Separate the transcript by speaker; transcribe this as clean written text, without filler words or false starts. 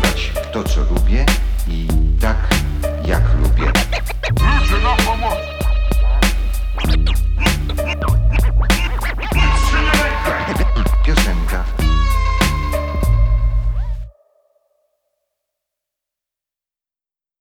Speaker 1: wybierać to, co lubię i tak, jak lubię.
Speaker 2: Ludzie na pomoc!